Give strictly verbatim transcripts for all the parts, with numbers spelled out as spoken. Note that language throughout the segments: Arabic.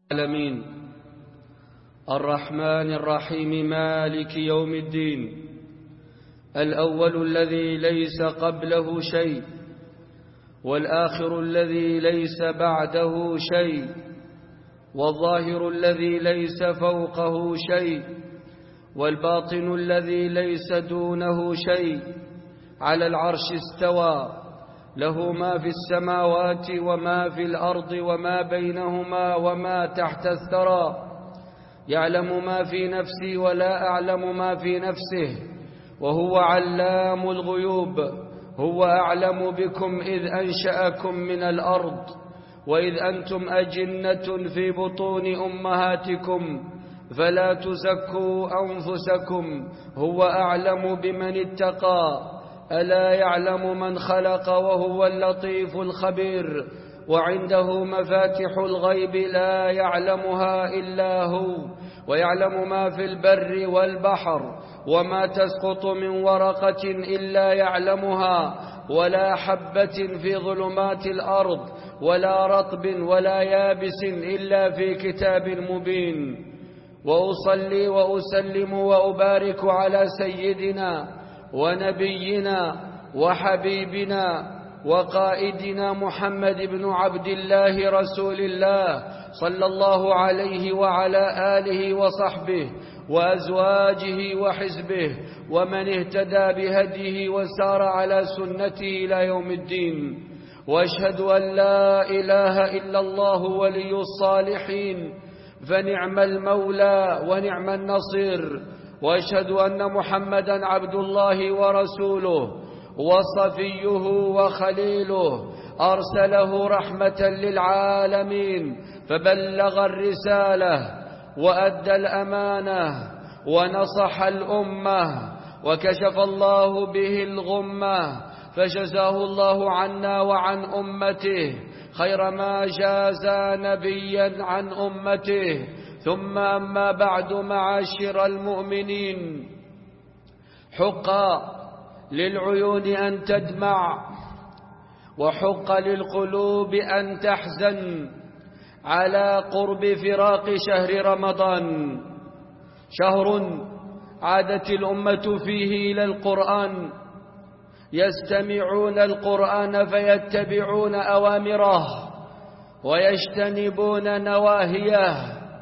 العالمين الرحمن الرحيم مالك يوم الدين الأول الذي ليس قبله شيء والآخر الذي ليس بعده شيء والظاهر الذي ليس فوقه شيء والباطن الذي ليس دونه شيء على العرش استوى له ما في السماوات وما في الأرض وما بينهما وما تحت الثرى يعلم ما في نفسي ولا أعلم ما في نفسه وهو علام الغيوب هو أعلم بكم إذ أنشأكم من الأرض وإذ أنتم أجنة في بطون أمهاتكم فلا تزكوا أنفسكم هو أعلم بمن اتقى ألا يعلم من خلق وهو اللطيف الخبير وعنده مفاتح الغيب لا يعلمها إلا هو ويعلم ما في البر والبحر وما تسقط من ورقة إلا يعلمها ولا حبة في ظلمات الأرض ولا رطب ولا يابس إلا في كتاب مبين وأصلي وأسلم وأبارك على سيدنا ونبينا وحبيبنا وقائدنا محمد بن عبد الله رسول الله صلى الله عليه وعلى آله وصحبه وأزواجه وحزبه ومن اهتدى بهديه وسار على سنته إلى يوم الدين وأشهد أن لا إله إلا الله ولي الصالحين فنعم المولى ونعم النصير وأشهد أن محمدا عبد الله ورسوله وصفيه وخليله أرسله رحمة للعالمين فبلغ الرسالة وأدى الأمانة ونصح الأمة وكشف الله به الغمة فجزاه الله عنا وعن أمته خير ما جاز نبيا عن أمته ثم أما بعد معاشر المؤمنين حق للعيون أن تدمع وحق للقلوب أن تحزن على قرب فراق شهر رمضان شهر عادت الأمة فيه إلى القرآن يستمعون القرآن فيتبعون أوامره ويجتنبون نواهيه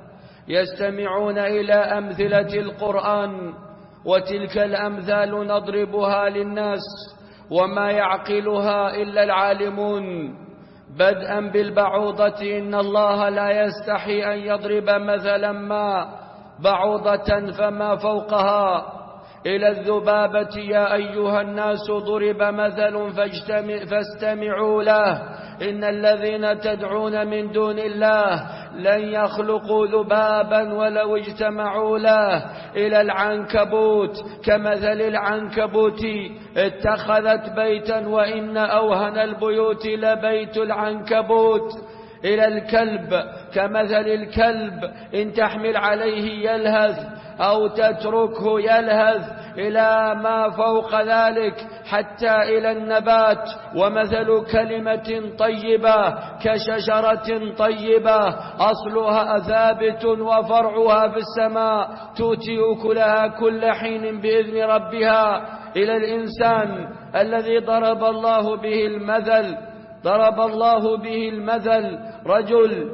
يستمعون إلى أمثلة القرآن وتلك الأمثال نضربها للناس وما يعقلها إلا العالمون بدءا بالبعوضة إن الله لا يستحي أن يضرب مثلا ما بعوضة فما فوقها إلى الذبابة يا أيها الناس ضرب مثل فاستمعوا له إن الذين تدعون من دون الله لن يخلقوا ذبابا ولو اجتمعوا له إلى العنكبوت كمثل العنكبوت اتخذت بيتا وإن أوهن البيوت لبيت العنكبوت إلى الكلب كمثل الكلب إن تحمل عليه يلهث أو تتركه يلهث إلى ما فوق ذلك حتى إلى النبات ومثل كلمة طيبة كشجرة طيبة أصلها ثابت وفرعها في السماء تؤتي أكلها كل حين بإذن ربها إلى الإنسان الذي ضرب الله به المثل ضرب الله به المثل رجل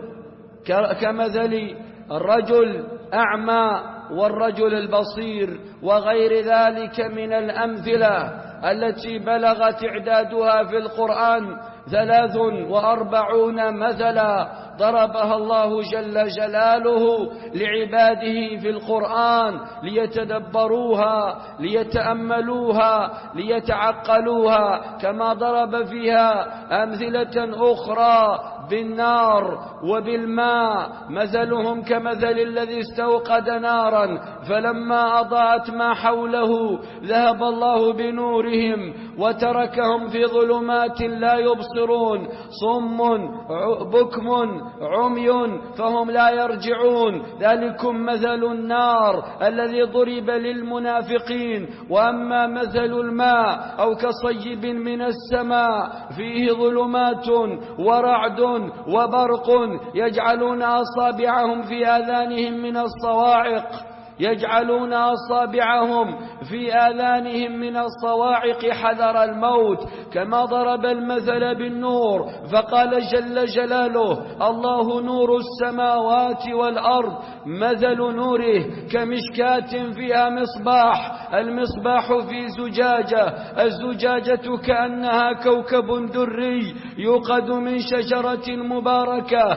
كمثل الرجل أعمى والرجل البصير وغير ذلك من الأمثلة التي بلغ تعدادها في القرآن ثلاث وأربعون مثلا ضربها الله جل جلاله لعباده في القرآن ليتدبروها ليتأملوها ليتعقلوها كما ضرب فيها أمثلة أخرى بالنار وبالماء مثلهم كمثل الذي استوقد نارا فلما أضاءت ما حوله ذهب الله بنورهم وتركهم في ظلمات لا يبصرون يبصرون، صم بكم عمي فهم لا يرجعون. ذلكم مثل النار الذي ضرب للمنافقين. وأما مثل الماء أو كصيب من السماء فيه ظلمات ورعد وبرق يجعلون أصابعهم في آذانهم من الصواعق يجعلون أصابعهم في آذانهم من الصواعق حذر الموت. كما ضرب المثل بالنور فقال جل جلاله: الله نور السماوات والأرض مثل نوره كمشكاة فيها مصباح، المصباح في زجاجة، الزجاجة كأنها كوكب دري يوقد من شجرة مباركة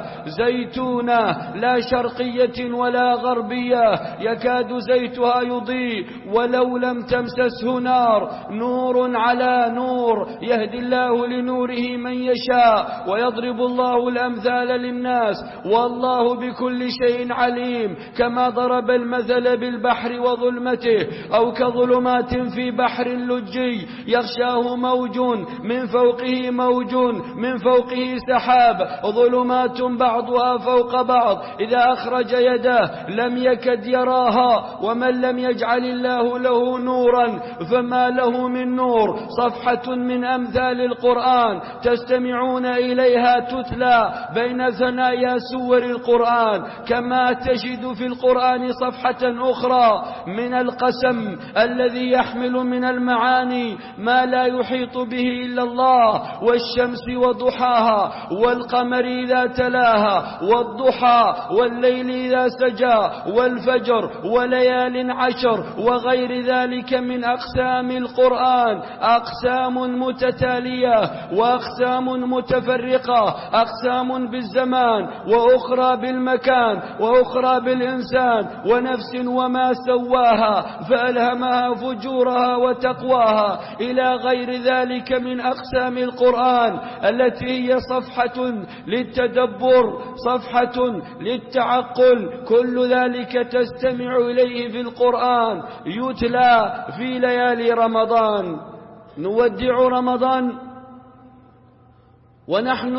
زيتونة لا شرقية ولا غربية يكاد زيتها يضيء ولو لم تمسسه نار، نور على نور يهدي الله لنوره من يشاء ويضرب الله الأمثال للناس والله بكل شيء عليم. كما ضرب المثل بالبحر وظلمته أو كظلمات في بحر لجي يغشاه موج من فوقه موج من فوقه سحاب، ظلمات بعضها فوق بعض إذا أخرج يده لم يكد يراها. ومن لم يجعل الله له نورا فما له من نور. صفحة من أمثال القرآن تستمعون إليها تتلى بين ثنايا سور القرآن. كما تجد في القرآن صفحة أخرى من القسم الذي يحمل من المعاني ما لا يحيط به إلا الله: والشمس وضحاها والقمر إذا تلاها والضحى والليل إذا سجى والفجر وليال عشر وغير ذلك من أقسام القرآن. أقسام متتالية وأقسام متفرقة، أقسام بالزمان وأخرى بالمكان وأخرى بالإنسان ونفس وما سواها فألهمها فجورها وتقواها إلى غير ذلك من أقسام القرآن التي هي صفحة للتدبر، صفحة للتعقل. كل ذلك تستمع إليه في القرآن يتلى في ليالي رمضان. نودع رمضان ونحن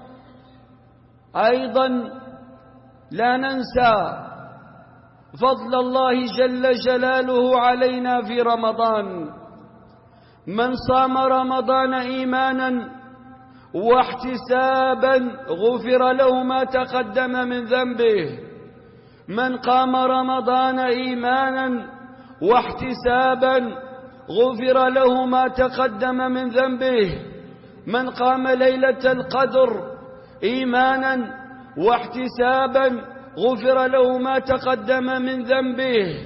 أيضا لا ننسى فضل الله جل جلاله علينا في رمضان. من صام رمضان إيمانا واحتسابا غفر له ما تقدم من ذنبه. من قام رمضان إيمانا واحتسابا غفر له ما تقدم من ذنبه. من قام ليلة القدر إيمانا واحتسابا غفر له ما تقدم من ذنبه.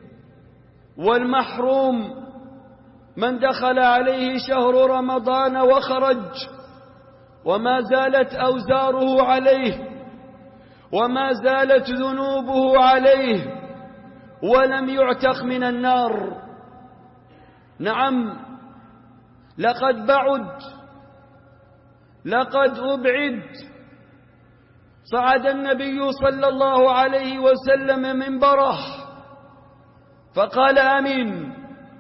والمحروم من دخل عليه شهر رمضان وخرج وما زالت أوزاره عليه وما زالت ذنوبه عليه ولم يعتق من النار. نعم، لقد بعد، لقد أبعد. صعد النبي صلى الله عليه وسلم منبره فقال آمين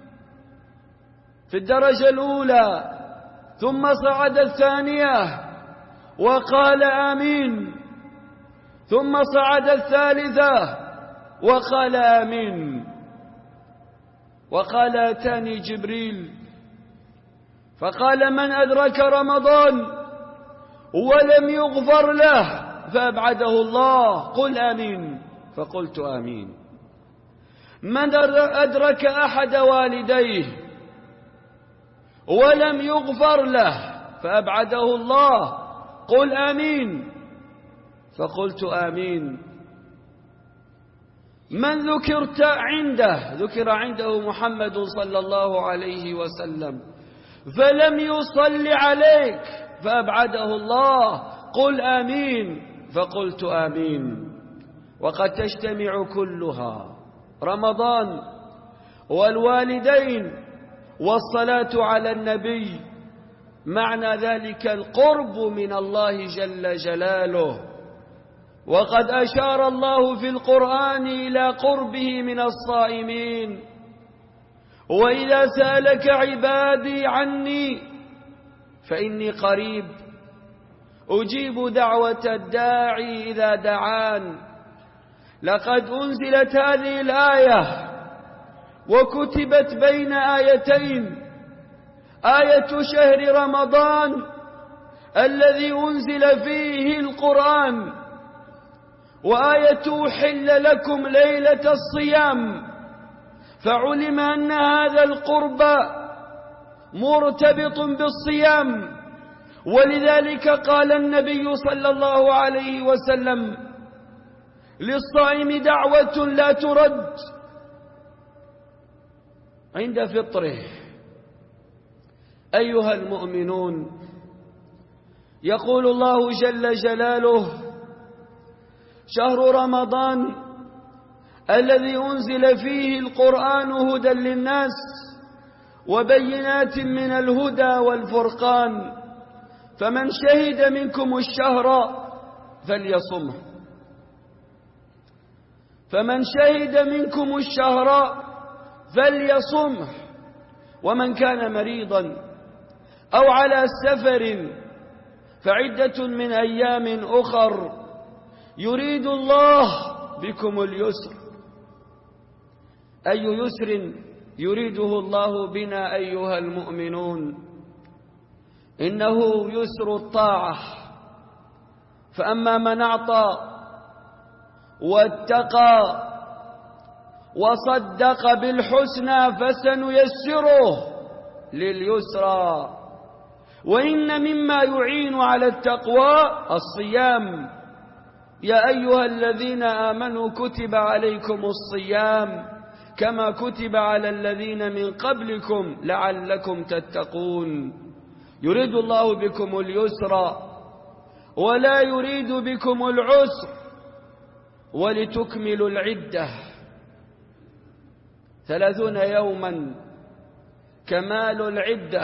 في الدرجة الأولى، ثم صعد الثانية وقال آمين، ثم صعد الثالثة وقال آمين. وقال أتاني جبريل فقال: من أدرك رمضان ولم يغفر له فأبعده الله، قل آمين. فقلت آمين. من أدرك أحد والديه ولم يغفر له فأبعده الله، قل آمين. فقلت آمين. من ذكرت عنده ذكر عنده محمد صلى الله عليه وسلم فلم يصل عليك فأبعده الله، قل آمين. فقلت آمين. وقد تجتمع كلها: رمضان والوالدين والصلاة على النبي، معنى ذلك القرب من الله جل جلاله. وقد أشار الله في القرآن إلى قربه من الصائمين: وإذا سألك عبادي عني فإني قريب أجيب دعوة الداعي إذا دعان. لقد أنزلت هذه الآية وكتبت بين آيتين، آية شهر رمضان الذي أنزل فيه القرآن، وآية أحل لكم ليلة الصيام، فعلم أن هذا القرب مرتبط بالصيام، ولذلك قال النبي صلى الله عليه وسلم: للصائم دعوة لا ترد عند فطره. أيها المؤمنون، يقول الله جل جلاله: شهر رمضان الذي أنزل فيه القرآن هدى للناس وبينات من الهدى والفرقان، فمن شهد منكم الشهر فليصمه فمن شهد منكم الشهر فليصمه ومن كان مريضا أو على سفر فعدة من أيام أخر، يريد الله بكم اليسر. أي يسر يريده الله بنا أيها المؤمنون؟ إنه يسر الطاعة، فأما من أعطى واتقى وصدق بالحسنى فسنيسره لليسرى. وإن مما يعين على التقوى الصيام. يا أيها الذين آمنوا كتب عليكم الصيام كما كتب على الذين من قبلكم لعلكم تتقون. يريد الله بكم اليسر ولا يريد بكم العسر، ولتكملوا العدة ثلاثون يوما كمال العدة.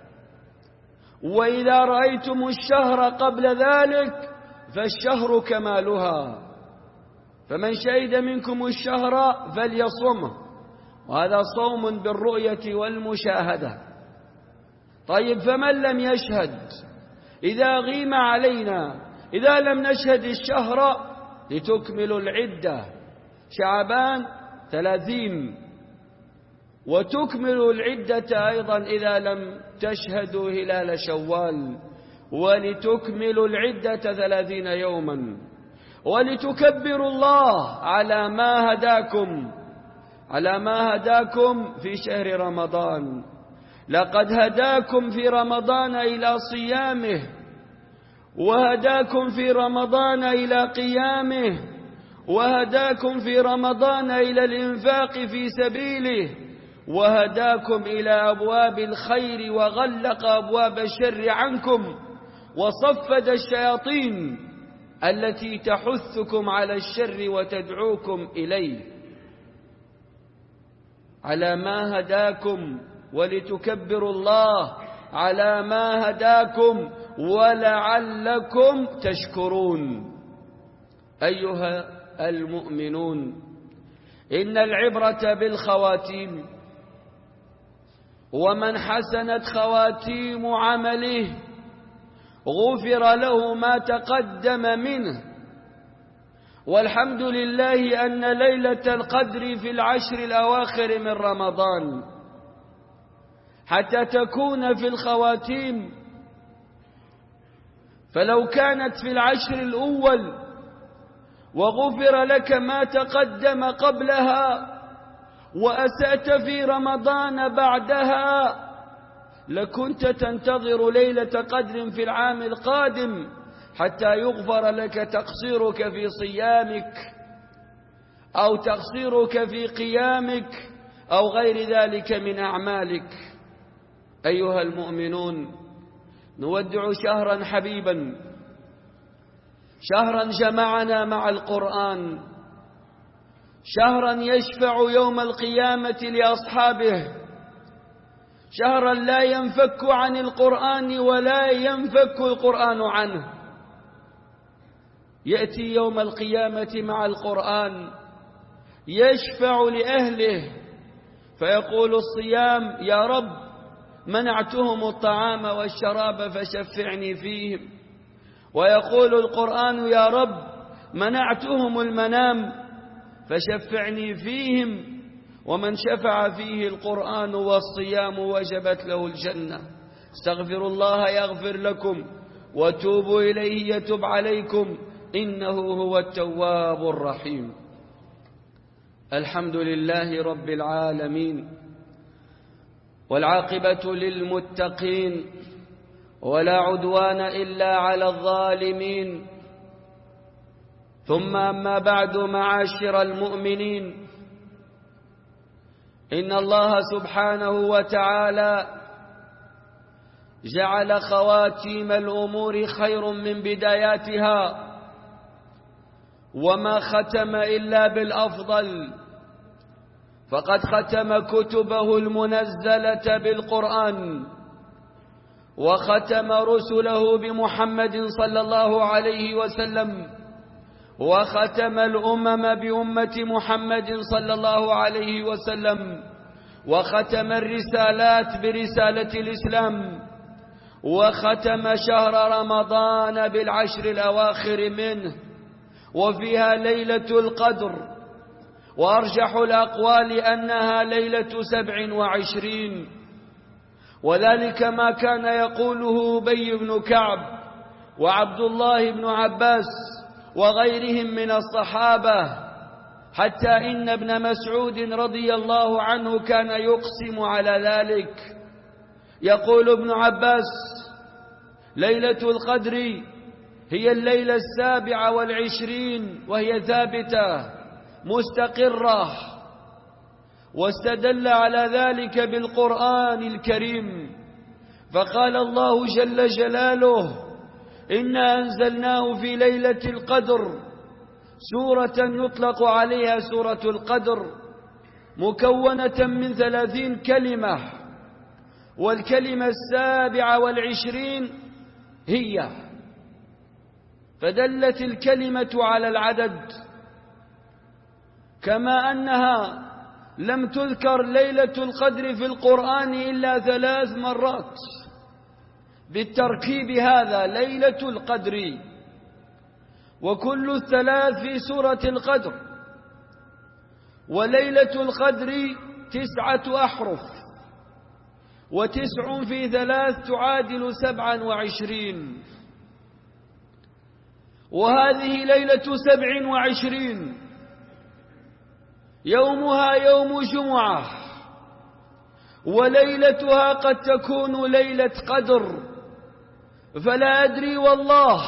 وإذا رأيتم الشهر قبل ذلك فالشهر كمالها، فمن شهد منكم الشهر فليصمه، وهذا صوم بالرؤية والمشاهدة. طيب، فمن لم يشهد إذا غيم علينا، إذا لم نشهد الشهر لتكملوا العدة شعبان ثلاثين، وتكملوا العدة أيضا إذا لم تشهدوا هلال شوال، ولتكملوا العدة ثلاثين يوما، ولتكبروا الله على ما هداكم على ما هداكم في شهر رمضان. لقد هداكم في رمضان إلى صيامه، وهداكم في رمضان إلى قيامه، وهداكم في رمضان إلى الإنفاق في سبيله، وهداكم إلى أبواب الخير وغلق أبواب الشر عنكم، وصفد الشياطين التي تحثكم على الشر وتدعوكم إليه. على ما هداكم، ولتكبروا الله على ما هداكم ولعلكم تشكرون. أيها المؤمنون، إن العبرة بالخواتيم، ومن حسنت خواتيم عمله غفر له ما تقدم منه. والحمد لله أن ليلة القدر في العشر الأواخر من رمضان حتى تكون في الخواتيم، فلو كانت في العشر الأول وغفر لك ما تقدم قبلها وأسأت في رمضان بعدها لكنت تنتظر ليلة قدر في العام القادم حتى يغفر لك تقصيرك في صيامك أو تقصيرك في قيامك أو غير ذلك من أعمالك. أيها المؤمنون، نودع شهرا حبيبا، شهرا جمعنا مع القرآن، شهرا يشفع يوم القيامة لأصحابه، شهرا لا ينفك عن القرآن ولا ينفك القرآن عنه. يأتي يوم القيامة مع القرآن يشفع لأهله، فيقول الصيام: يا رب منعتهم الطعام والشراب فشفعني فيهم. ويقول القرآن يا رب منعتهم المنام فشفعني فيهم. ومن شفع فيه القرآن والصيام وجبت له الجنة. استغفروا الله يغفر لكم وتوبوا إليه يتب عليكم إنه هو التواب الرحيم. الحمد لله رب العالمين، والعاقبة للمتقين، ولا عدوان إلا على الظالمين. ثم أما بعد، معاشر المؤمنين، إن الله سبحانه وتعالى جعل خواتيم الأمور خير من بداياتها، وما ختم إلا بالأفضل، فقد ختم كتبه المنزلة بالقرآن، وختم رسله بمحمد صلى الله عليه وسلم، وختم الأمم بأمة محمد صلى الله عليه وسلم، وختم الرسالات برسالة الإسلام، وختم شهر رمضان بالعشر الأواخر منه، وفيها ليلة القدر، وأرجح الأقوال أنها ليلة سبع وعشرين، وذلك ما كان يقوله أبي بن كعب وعبد الله بن عباس وغيرهم من الصحابة، حتى إن ابن مسعود رضي الله عنه كان يقسم على ذلك. يقول ابن عباس: ليلة القدر هي الليلة السابعة والعشرين، وهي ثابتة مستقرة. واستدل على ذلك بالقرآن الكريم، فقال الله جل جلاله: إنا أنزلناه في ليلة القدر، سورة يطلق عليها سورة القدر، مكونة من ثلاثين كلمة، والكلمة السابعة والعشرين هي، فدلت الكلمة على العدد، كما أنها لم تذكر ليلة القدر في القرآن إلا ثلاث مرات بالتركيب هذا: ليلة القدر، وكل الثلاث في سورة القدر. وليلة القدر تسعة أحرف، وتسع في ثلاث تعادل سبعا وعشرين، وهذه ليلة سبع وعشرين يومها يوم جمعة، وليلتها قد تكون ليلة قدر، فلا أدري والله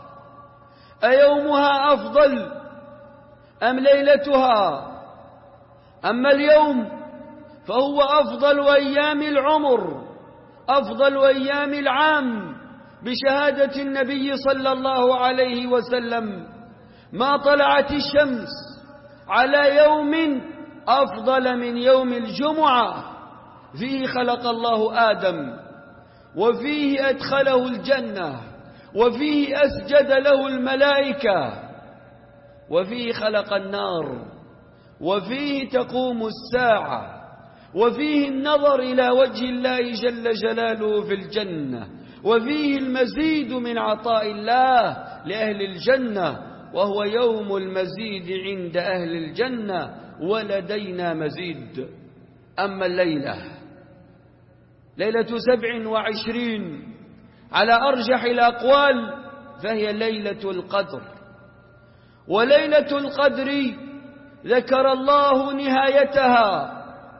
أيومها أفضل أم ليلتها. أما اليوم فهو أفضل أيام العمر، أفضل أيام العام، بشهادة النبي صلى الله عليه وسلم: ما طلعت الشمس على يوم أفضل من يوم الجمعة، فيه خلق الله آدم، وفيه أدخله الجنة، وفيه أسجد له الملائكة، وفيه خلق النار، وفيه تقوم الساعة، وفيه النظر إلى وجه الله جل جلاله في الجنة، وفيه المزيد من عطاء الله لأهل الجنة، وهو يوم المزيد عند أهل الجنة، ولدينا مزيد. أما الليلة ليلة سبع وعشرين على أرجح الأقوال فهي ليلة القدر. وليلة القدر ذكر الله نهايتها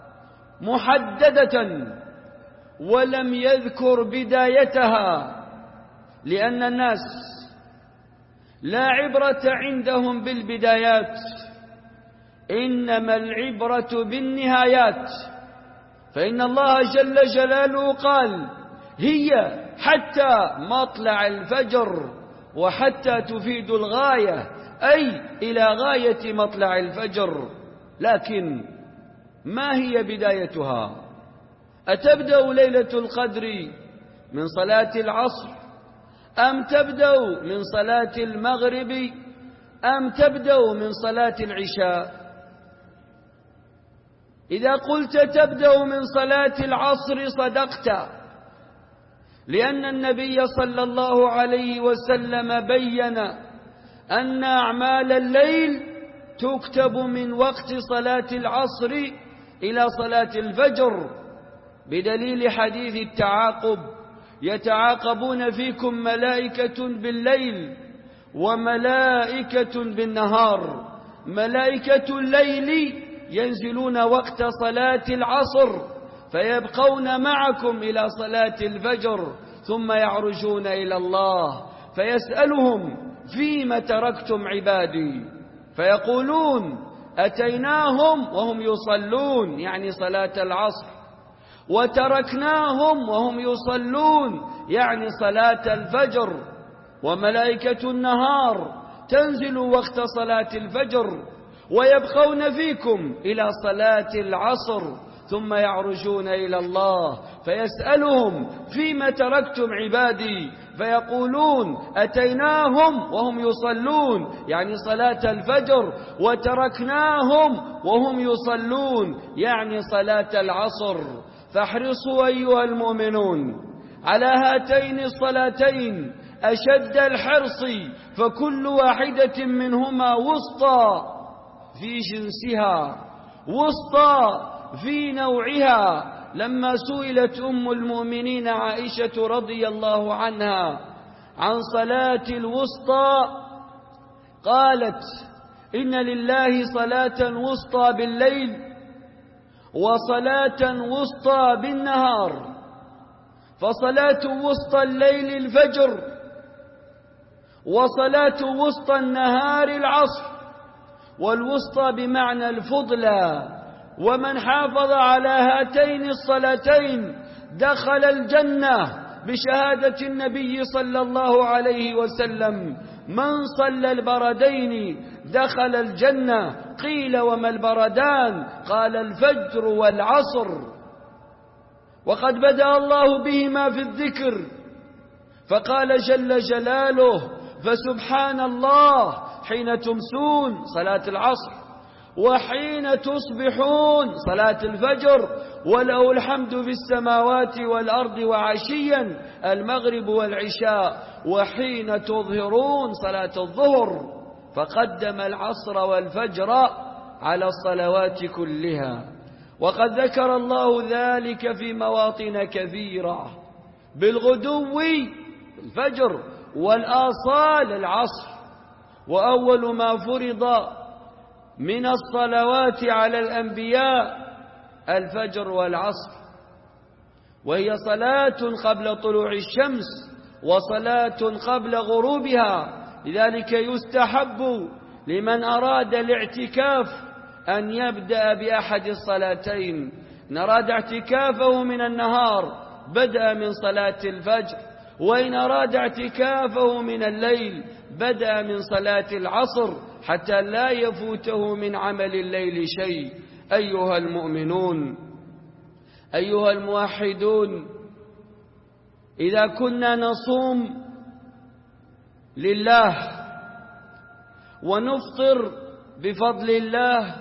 محددة، ولم يذكر بدايتها، لأن الناس لا عبرة عندهم بالبدايات، إنما العبرة بالنهايات. فإن الله جل جلاله قال: هي حتى مطلع الفجر، وحتى تفيد الغاية، أي إلى غاية مطلع الفجر. لكن ما هي بدايتها؟ أتبدأ ليلة القدر من صلاة العصر، أم تبدأ من صلاة المغرب، أم تبدأ من صلاة العشاء؟ إذا قلت تبدأ من صلاة العصر صدقت، لأن النبي صلى الله عليه وسلم بين أن أعمال الليل تكتب من وقت صلاة العصر إلى صلاة الفجر، بدليل حديث التعاقب: يتعاقبون فيكم ملائكة بالليل وملائكة بالنهار. ملائكة الليل ينزلون وقت صلاة العصر فيبقون معكم إلى صلاة الفجر، ثم يعرجون إلى الله فيسألهم: فيم تركتم عبادي؟ فيقولون: أتيناهم وهم يصلون، يعني صلاة العصر، وتركناهم وهم يصلون، يعني صلاة الفجر. وملائكة النهار تنزل وقت صلاة الفجر ويبقون فيكم إلى صلاة العصر، ثم يعرجون إلى الله فيسألهم: فيم تركتم عبادي؟ فيقولون: أتيناهم وهم يصلون، يعني صلاة الفجر، وتركناهم وهم يصلون، يعني صلاة العصر. فاحرصوا أيها المؤمنون على هاتين الصلاتين أشد الحرص، فكل واحدة منهما وسطى في جنسها، وسطى في نوعها. لما سئلت أم المؤمنين عائشة رضي الله عنها عن صلاة الوسطى قالت: إن لله صلاة وسطى بالليل وصلاة وسطى بالنهار، فصلاة وسطى الليل الفجر، وصلاة وسطى النهار العصر. والوسطى بمعنى الفضلى، ومن حافظ على هاتين الصلاتين دخل الجنة بشهادة النبي صلى الله عليه وسلم: من صلى البردين دخل الجنة. قيل: وما البردان؟ قال: الفجر والعصر. وقد بدأ الله بهما في الذكر فقال جل جلاله: فسبحان الله حين تمسون، صلاة العصر، وحين تصبحون، صلاة الفجر، وله الحمد في السماوات والأرض وعشيا، المغرب والعشاء، وحين تظهرون، صلاة الظهر. فقدم العصر والفجر على الصلوات كلها. وقد ذكر الله ذلك في مواطن كثيرة: بالغدو الفجر، والآصال العصر. وأول ما فرض من الصلوات على الأنبياء الفجر والعصر، وهي صلاة قبل طلوع الشمس وصلاة قبل غروبها. لذلك يستحب لمن أراد الاعتكاف أن يبدأ بأحد الصلاتين. إن أراد اعتكافه من النهار بدأ من صلاة الفجر، وإن أراد اعتكافه من الليل بدأ من صلاة العصر، حتى لا يفوته من عمل الليل شيء. أيها المؤمنون، أيها الموحدون، إذا كنا نصوم لله ونفطر بفضل الله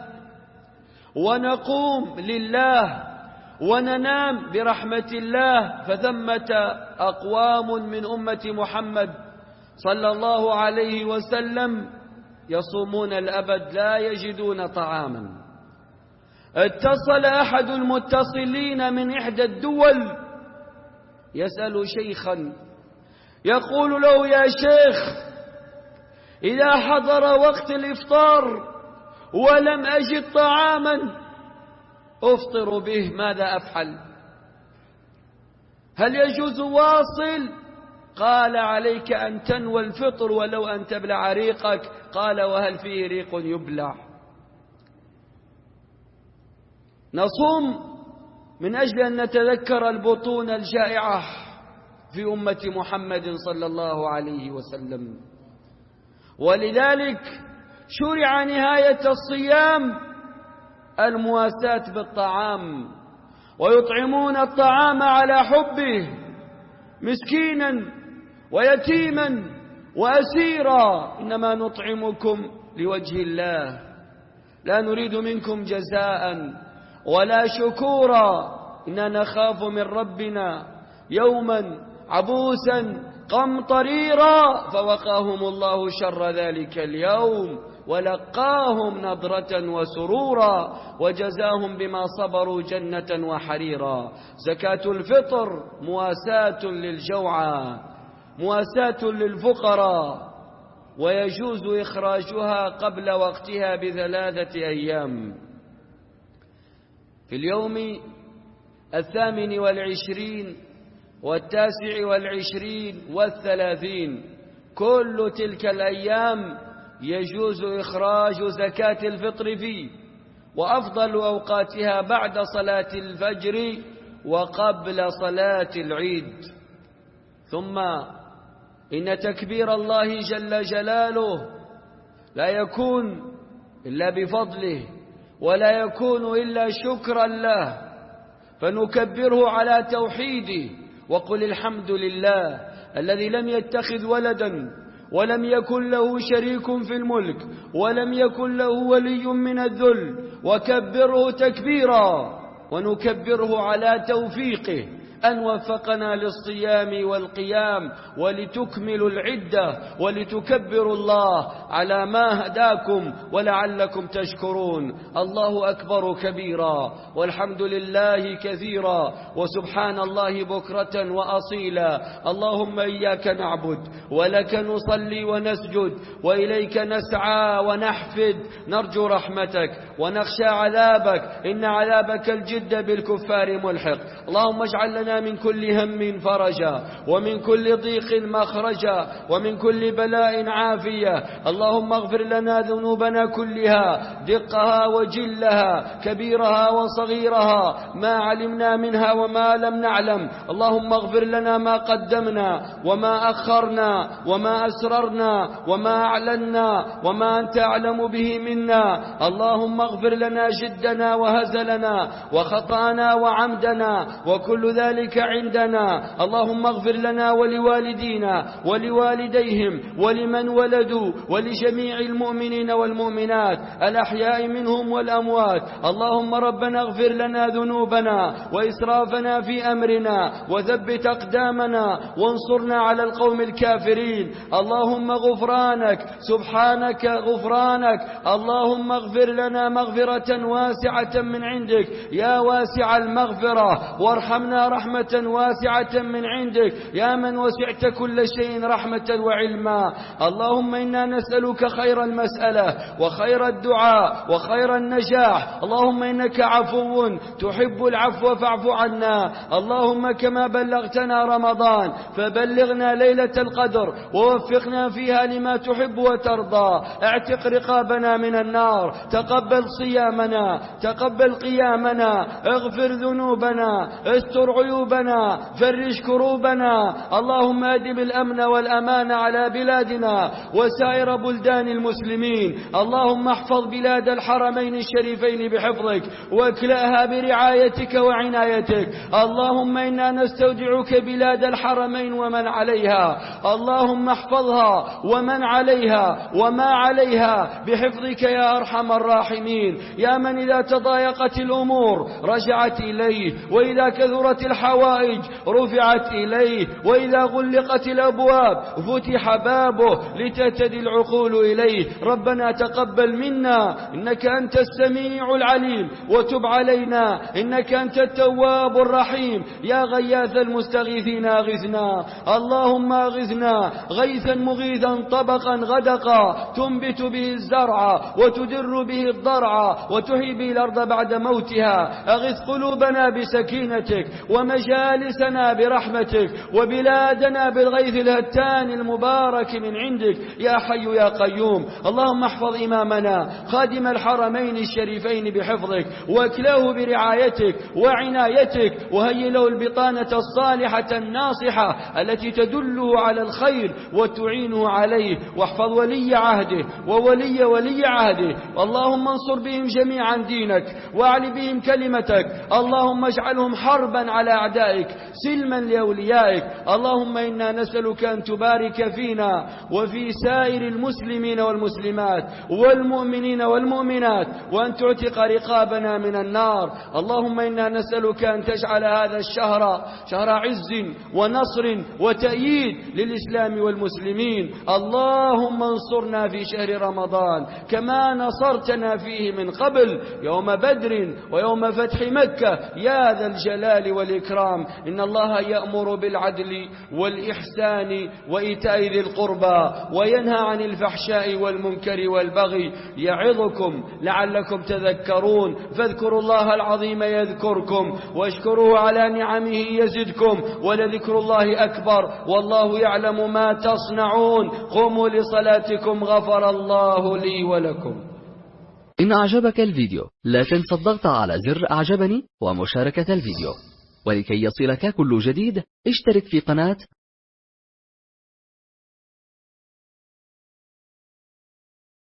ونقوم لله وننام برحمة الله، فثمة أقوام من أمة محمد صلى الله عليه وسلم يصومون الأبد لا يجدون طعاما. اتصل أحد المتصلين من إحدى الدول يسأل شيخا يقول له: يا شيخ، إذا حضر وقت الإفطار ولم أجد طعاما أفطر به، ماذا أفعل؟ هل يجوز واصل؟ قال: عليك أن تنوى الفطر ولو أن تبلع ريقك. قال: وهل فيه ريق يبلع؟ نصوم من أجل أن نتذكر البطون الجائعة في أمة محمد صلى الله عليه وسلم، ولذلك شرع نهاية الصيام المواساة بالطعام، ويطعمون الطعام على حبه مسكينا ويتيما وأسيرا، إنما نطعمكم لوجه الله لا نريد منكم جزاء ولا شكورا. إنا نخاف من ربنا يوما عبوسا قمطريرا فوقاهم الله شر ذلك اليوم ولقاهم نضرة وسرورا وجزاهم بما صبروا جنة وحريرا. زكاة الفطر مواساة للجوعى، مواساة للفقراء، ويجوز إخراجها قبل وقتها بثلاثة أيام. في اليوم الثامن والعشرين والتاسع والعشرين والثلاثين، كل تلك الأيام يجوز إخراج زكاة الفطر فيه، وأفضل أوقاتها بعد صلاة الفجر وقبل صلاة العيد. ثم إن تكبير الله جل جلاله لا يكون إلا بفضله ولا يكون إلا شكرا له، فنكبره على توحيده وقل الحمد لله الذي لم يتخذ ولدا ولم يكن له شريك في الملك ولم يكن له ولي من الذل، وكبره تكبيرا. ونكبره على توفيقه أن وفقنا للصيام والقيام ولتكملوا العدة ولتكبروا الله على ما هداكم ولعلكم تشكرون. الله أكبر كبيرا والحمد لله كثيرا وسبحان الله بكرة وأصيلا. اللهم إياك نعبد ولك نصلي ونسجد وإليك نسعى ونحفد، نرجو رحمتك ونخشى عذابك، إن عذابك الجد بالكفار ملحق. اللهم اجعل لنا من كل هم فرجا ومن كل ضيق مخرجا ومن كل بلاء عافية. اللهم اغفر لنا ذنوبنا كلها، دقها وجلها، كبيرها وصغيرها، ما علمنا منها وما لم نعلم. اللهم اغفر لنا ما قدمنا وما أخرنا وما أسررنا وما أعلنا وما أنت أعلم به منا. اللهم اغفر لنا جدنا وهزلنا وخطأنا وعمدنا وكل ذلك عندنا. اللهم اغفر لنا ولوالدينا ولوالديهم ولمن ولدوا ولجميع المؤمنين والمؤمنات الأحياء منهم والأموات. اللهم ربنا اغفر لنا ذنوبنا وإسرافنا في أمرنا وثبت أقدامنا وانصرنا على القوم الكافرين. اللهم غفرانك، سبحانك غفرانك. اللهم اغفر لنا مغفرة واسعة من عندك يا واسع المغفرة، وارحمنا رحمة واسعة من عندك يا من وسعت كل شيء رحمة وعلما. اللهم إنا نسألك خير المسألة وخير الدعاء وخير النجاح. اللهم إنك عفو تحب العفو فاعف عنا. اللهم كما بلغتنا رمضان فبلغنا ليلة القدر ووفقنا فيها لما تحب وترضى. اعتق رقابنا من النار، تقبل صيامنا، تقبل قيامنا، اغفر ذنوبنا، استر عيوبنا، فرج كروبنا. اللهم أدم الأمن والأمان على بلادنا وسائر بلدان المسلمين. اللهم احفظ بلاد الحرمين الشريفين بحفظك واكلأها برعايتك وعنايتك. اللهم إنا نستودعك بلاد الحرمين ومن عليها. اللهم احفظها ومن عليها وما عليها بحفظك يا أرحم الراحمين، يا من إذا تضايقت الأمور رجعت إليه، وإذا كثرت الحوائج رفعت إليه، وإذا غلقت الأبواب فتح بابه لتهتدي العقول إليه. ربنا تقبل منا إنك أنت السميع العليم، وتب علينا إنك أنت التواب الرحيم. يا غياث المستغيثين أغثنا، اللهم أغثنا غيثا مغيثا طبقا غدقا تنبت به الزرع وتدر به الضرع وتحيي به الأرض بعد موتها. أغث قلوبنا بسكينتك ومجالسنا برحمتك وبلادنا بالغيث الهتان المبارك من عندك يا حي يا قيوم. اللهم احفظ إمامنا خادم الحرمين الشريفين بحفظك واكله برعايتك وعنايتك، وهيئ له البطانة الصالحة الناصحة التي تدله على الخير وتعينه عليه. واحفظ ولي عهده وولي ولي عهده. اللهم انصر بهم جميعا دينك واعل بهم كلمتك. اللهم اجعلهم حربا على أعدائك سلما لأوليائك. اللهم إنا نسألك أن تبارك فينا وفي سائر المسلمين والمسلمات والمؤمنين والمؤمنات، وأن تعتق رقابنا من النار. اللهم إنا نسألك أن تجعل هذا الشهر شهر عز ونصر وتأييد للإسلام والمسلمين. اللهم انصرنا في شهر رمضان كما نصرتنا فيه من قبل يوم بدر ويوم فتح مكة يا ذا الجلال والإكرام. إن الله يأمر بالعدل والإحسان وإيتاء ذي القربى وينهى عن الفحشاء والمنكر والبغي يعظكم لعلكم تذكرون. فاذكروا الله العظيم يذكركم واشكروه على نعمه يزدكم ولذكر الله أكبر والله يعلم ما تصنعون. قوموا لصلاتكم غفر الله لي ولكم. إن أعجبك الفيديو لا تنسى الضغط على زر أعجبني ومشاركة الفيديو، ولكي يصلك كل جديد اشترك في قناة